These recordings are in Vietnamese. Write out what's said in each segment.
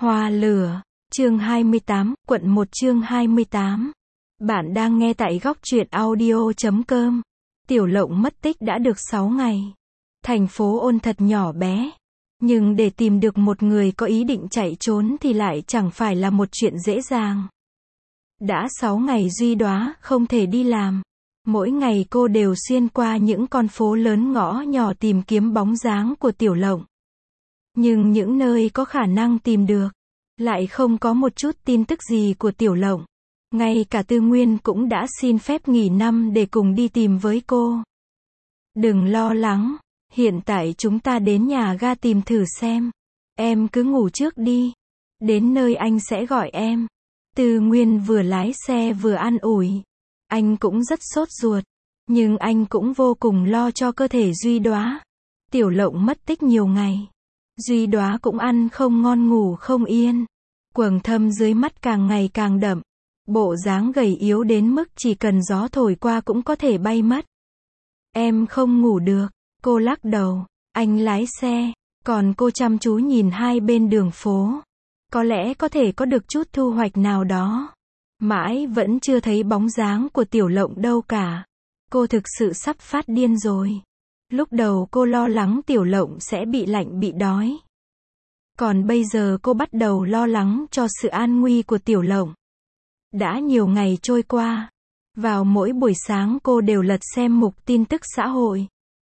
Hoa lửa, chương 28, quận 1 chương 28. Bạn đang nghe tại góc truyện audio.com. Tiểu Lộng mất tích đã được 6 ngày. Thành phố Ôn thật nhỏ bé. Nhưng để tìm được một người có ý định chạy trốn thì lại chẳng phải là một chuyện dễ dàng. Đã 6 ngày Duy Đóa không thể đi làm. Mỗi ngày cô đều xuyên qua những con phố lớn ngõ nhỏ tìm kiếm bóng dáng của Tiểu Lộng. Nhưng những nơi có khả năng tìm được, lại không có một chút tin tức gì của Tiểu Lộng. Ngay cả Tư Nguyên cũng đã xin phép nghỉ năm để cùng đi tìm với cô. Đừng lo lắng, hiện tại chúng ta đến nhà ga tìm thử xem. Em cứ ngủ trước đi. Đến nơi anh sẽ gọi em. Tư Nguyên vừa lái xe vừa an ủi. Anh cũng rất sốt ruột. Nhưng anh cũng vô cùng lo cho cơ thể Duy Đóa. Tiểu Lộng mất tích nhiều ngày. Duy Đóa cũng ăn không ngon ngủ không yên. Quầng thâm dưới mắt càng ngày càng đậm. Bộ dáng gầy yếu đến mức chỉ cần gió thổi qua cũng có thể bay mất. Em không ngủ được, cô lắc đầu. Anh lái xe, còn cô chăm chú nhìn hai bên đường phố. Có lẽ có thể có được chút thu hoạch nào đó. Mãi vẫn chưa thấy bóng dáng của Tiểu Lộng đâu cả. Cô thực sự sắp phát điên rồi. Lúc đầu cô lo lắng Tiểu Lộng sẽ bị lạnh bị đói. Còn bây giờ cô bắt đầu lo lắng cho sự an nguy của Tiểu Lộng. Đã nhiều ngày trôi qua. Vào mỗi buổi sáng cô đều lật xem mục tin tức xã hội.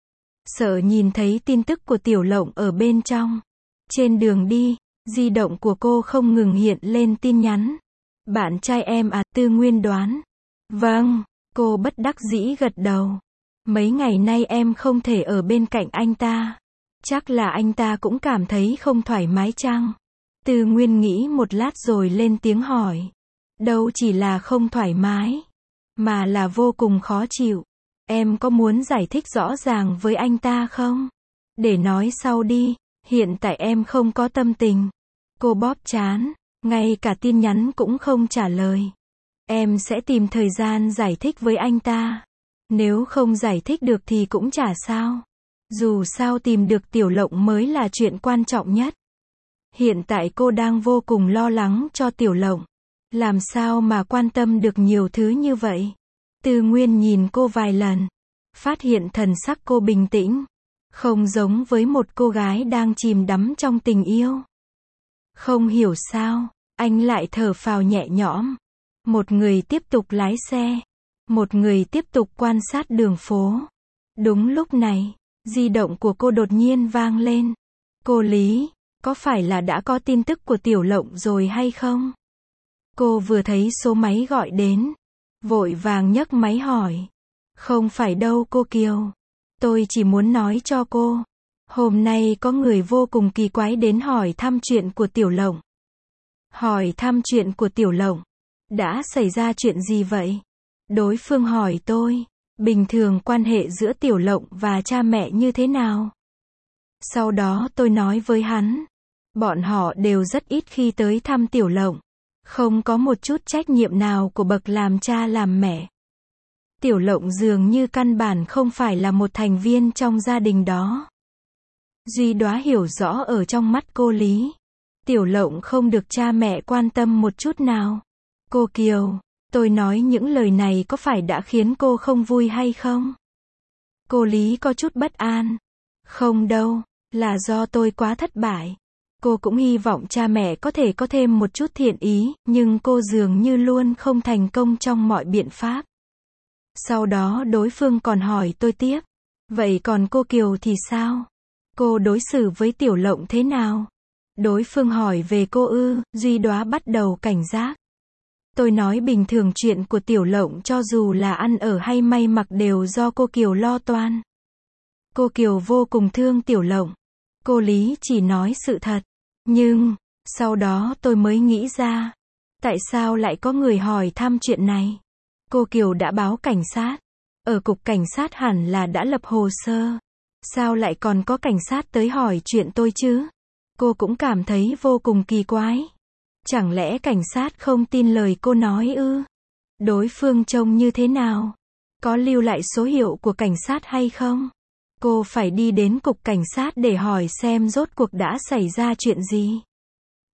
Sợ nhìn thấy tin tức của Tiểu Lộng ở bên trong. Trên đường đi, di động của cô không ngừng hiện lên tin nhắn. Bạn trai em à, Tư Nguyên đoán. Vâng, cô bất đắc dĩ gật đầu. Mấy ngày nay em không thể ở bên cạnh anh ta. Chắc là anh ta cũng cảm thấy không thoải mái chăng? Tư Nguyên nghĩ một lát rồi lên tiếng hỏi. Đâu chỉ là không thoải mái, mà là vô cùng khó chịu. Em có muốn giải thích rõ ràng với anh ta không? Để nói sau đi, hiện tại em không có tâm tình. Cô bóp trán, ngay cả tin nhắn cũng không trả lời. Em sẽ tìm thời gian giải thích với anh ta. Nếu không giải thích được thì cũng chả sao. Dù sao tìm được Tiểu Lộng mới là chuyện quan trọng nhất. Hiện tại cô đang vô cùng lo lắng cho Tiểu Lộng. Làm sao mà quan tâm được nhiều thứ như vậy? Tư Nguyên nhìn cô vài lần. Phát hiện thần sắc cô bình tĩnh. Không giống với một cô gái đang chìm đắm trong tình yêu. Không hiểu sao, anh lại thở phào nhẹ nhõm. Một người tiếp tục lái xe. Một người tiếp tục quan sát đường phố. Đúng lúc này, di động của cô đột nhiên vang lên. Cô Lý, có phải là đã có tin tức của Tiểu Lộng rồi hay không? Cô vừa thấy số máy gọi đến. Vội vàng nhấc máy hỏi. Không phải đâu cô Kiều. Tôi chỉ muốn nói cho cô. Hôm nay có người vô cùng kỳ quái đến hỏi thăm chuyện của Tiểu Lộng. Hỏi thăm chuyện của Tiểu Lộng. Đã xảy ra chuyện gì vậy? Đối phương hỏi tôi. Bình thường quan hệ giữa Tiểu Lộng và cha mẹ như thế nào? Sau đó tôi nói với hắn. Bọn họ đều rất ít khi tới thăm Tiểu Lộng. Không có một chút trách nhiệm nào của bậc làm cha làm mẹ. Tiểu Lộng dường như căn bản không phải là một thành viên trong gia đình đó. Duy Đóa hiểu rõ ở trong mắt cô Lý. Tiểu Lộng không được cha mẹ quan tâm một chút nào. Cô Kiều, tôi nói những lời này có phải đã khiến cô không vui hay không? Cô Lý có chút bất an. Không đâu, là do tôi quá thất bại. Cô cũng hy vọng cha mẹ có thể có thêm một chút thiện ý, nhưng cô dường như luôn không thành công trong mọi biện pháp. Sau đó đối phương còn hỏi tôi tiếp. Vậy còn cô Kiều thì sao? Cô đối xử với Tiểu Lộng thế nào? Đối phương hỏi về cô ư, Duy Đóa bắt đầu cảnh giác. Tôi nói bình thường chuyện của Tiểu Lộng cho dù là ăn ở hay may mặc đều do cô Kiều lo toan. Cô Kiều vô cùng thương Tiểu Lộng. Cô Lý chỉ nói sự thật. Nhưng, sau đó tôi mới nghĩ ra. Tại sao lại có người hỏi thăm chuyện này? Cô Kiều đã báo cảnh sát. Ở cục cảnh sát hẳn là đã lập hồ sơ. Sao lại còn có cảnh sát tới hỏi chuyện tôi chứ? Cô cũng cảm thấy vô cùng kỳ quái. Chẳng lẽ cảnh sát không tin lời cô nói ư? Đối phương trông như thế nào? Có lưu lại số hiệu của cảnh sát hay không? Cô phải đi đến cục cảnh sát để hỏi xem rốt cuộc đã xảy ra chuyện gì.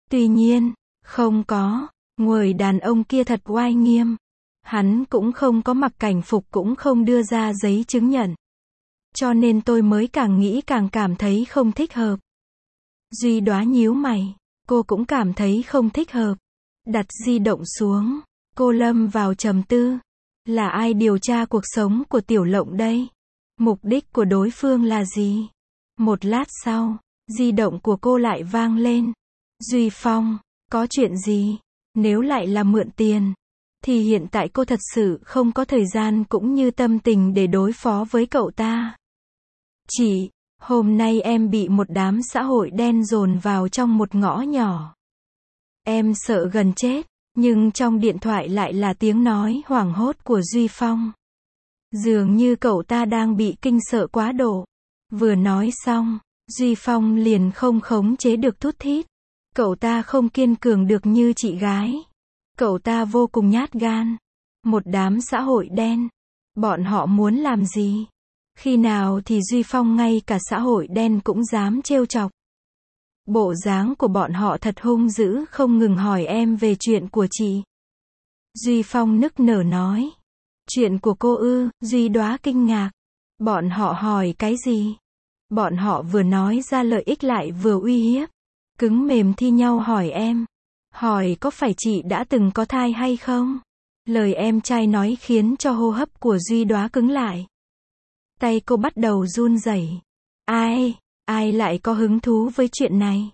Tuy nhiên, không có, người đàn ông kia thật oai nghiêm. Hắn cũng không có mặc cảnh phục cũng không đưa ra giấy chứng nhận. Cho nên tôi mới càng nghĩ càng cảm thấy không thích hợp. Duy Đóa nhíu mày, cô cũng cảm thấy không thích hợp. Đặt di động xuống, cô lâm vào trầm tư. Là ai điều tra cuộc sống của Tiểu Lộng đây? Mục đích của đối phương là gì? Một lát sau, di động của cô lại vang lên. Duy Phong, có chuyện gì? Nếu lại là mượn tiền, thì hiện tại cô thật sự không có thời gian cũng như tâm tình để đối phó với cậu ta. Chị, hôm nay em bị một đám xã hội đen dồn vào trong một ngõ nhỏ. Em sợ gần chết, nhưng trong điện thoại lại là tiếng nói hoảng hốt của Duy Phong. Dường như cậu ta đang bị kinh sợ quá độ. Vừa nói xong, Duy Phong liền không khống chế được thút thít. Cậu ta không kiên cường được như chị gái. Cậu ta vô cùng nhát gan. Một đám xã hội đen. Bọn họ muốn làm gì? Khi nào thì Duy Phong ngay cả xã hội đen cũng dám trêu chọc. Bộ dáng của bọn họ thật hung dữ, không ngừng hỏi em về chuyện của chị. Duy Phong nức nở nói. Chuyện của cô ư? Duy Đóa kinh ngạc. Bọn họ hỏi cái gì? Bọn họ vừa nói ra lợi ích lại vừa uy hiếp. Cứng mềm thi nhau hỏi em. Hỏi có phải chị đã từng có thai hay không? Lời em trai nói khiến cho hô hấp của Duy Đóa cứng lại. Tay cô bắt đầu run rẩy. Ai lại có hứng thú với chuyện này?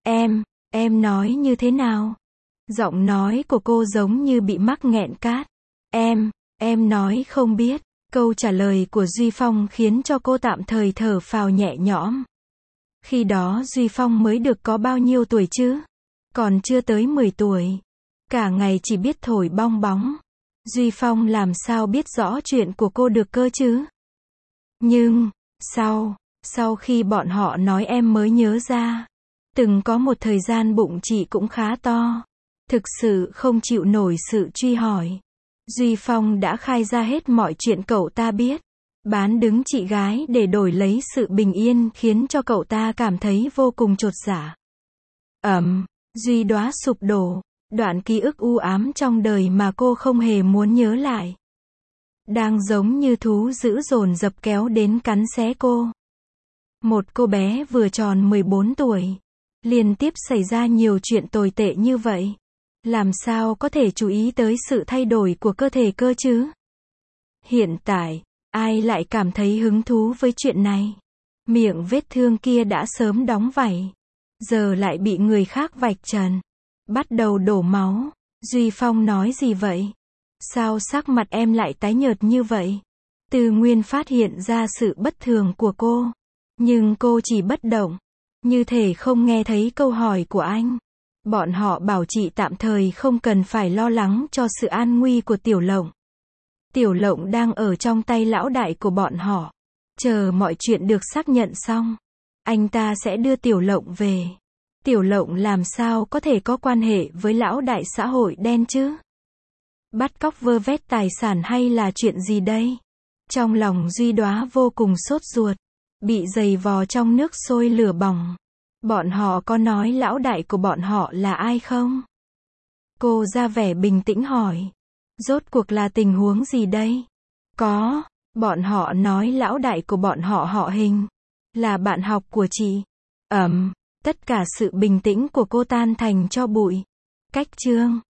Em nói như thế nào? Giọng nói của cô giống như bị mắc nghẹn cát. Em nói không biết. Câu trả lời của Duy Phong khiến cho cô tạm thời thở phào nhẹ nhõm. Khi đó Duy Phong mới được có bao nhiêu tuổi chứ? Còn chưa tới 10 tuổi. Cả ngày chỉ biết thổi bong bóng. Duy Phong làm sao biết rõ chuyện của cô được cơ chứ? Nhưng, sau khi bọn họ nói em mới nhớ ra. Từng có một thời gian bụng chị cũng khá to. Thực sự không chịu nổi sự truy hỏi. Duy Phong đã khai ra hết mọi chuyện cậu ta biết. Bán đứng chị gái để đổi lấy sự bình yên khiến cho cậu ta cảm thấy vô cùng chột dạ. Duy Đóa sụp đổ. Đoạn ký ức u ám trong đời mà cô không hề muốn nhớ lại. Đang giống như thú dữ dồn dập kéo đến cắn xé cô. Một cô bé vừa tròn 14 tuổi. Liên tiếp xảy ra nhiều chuyện tồi tệ như vậy. Làm sao có thể chú ý tới sự thay đổi của cơ thể cơ chứ? Hiện tại, ai lại cảm thấy hứng thú với chuyện này? Miệng vết thương kia đã sớm đóng vảy. Giờ lại bị người khác vạch trần. Bắt đầu đổ máu. Duy Phong nói gì vậy? Sao sắc mặt em lại tái nhợt như vậy? Tư Nguyên phát hiện ra sự bất thường của cô. Nhưng cô chỉ bất động. Như thể không nghe thấy câu hỏi của anh. Bọn họ bảo chị tạm thời không cần phải lo lắng cho sự an nguy của Tiểu Lộng. Tiểu Lộng đang ở trong tay lão đại của bọn họ. Chờ mọi chuyện được xác nhận xong, anh ta sẽ đưa Tiểu Lộng về. Tiểu Lộng làm sao có thể có quan hệ với lão đại xã hội đen chứ? Bắt cóc vơ vét tài sản hay là chuyện gì đây? Trong lòng Duy Đóa vô cùng sốt ruột. Bị giày vò trong nước sôi lửa bỏng. Bọn họ có nói lão đại của bọn họ là ai không? Cô ra vẻ bình tĩnh hỏi. Rốt cuộc là tình huống gì đây? Có, bọn họ nói lão đại của bọn họ họ Hình. Là bạn học của chị. Tất cả sự bình tĩnh của cô tan thành tro bụi. Cách chương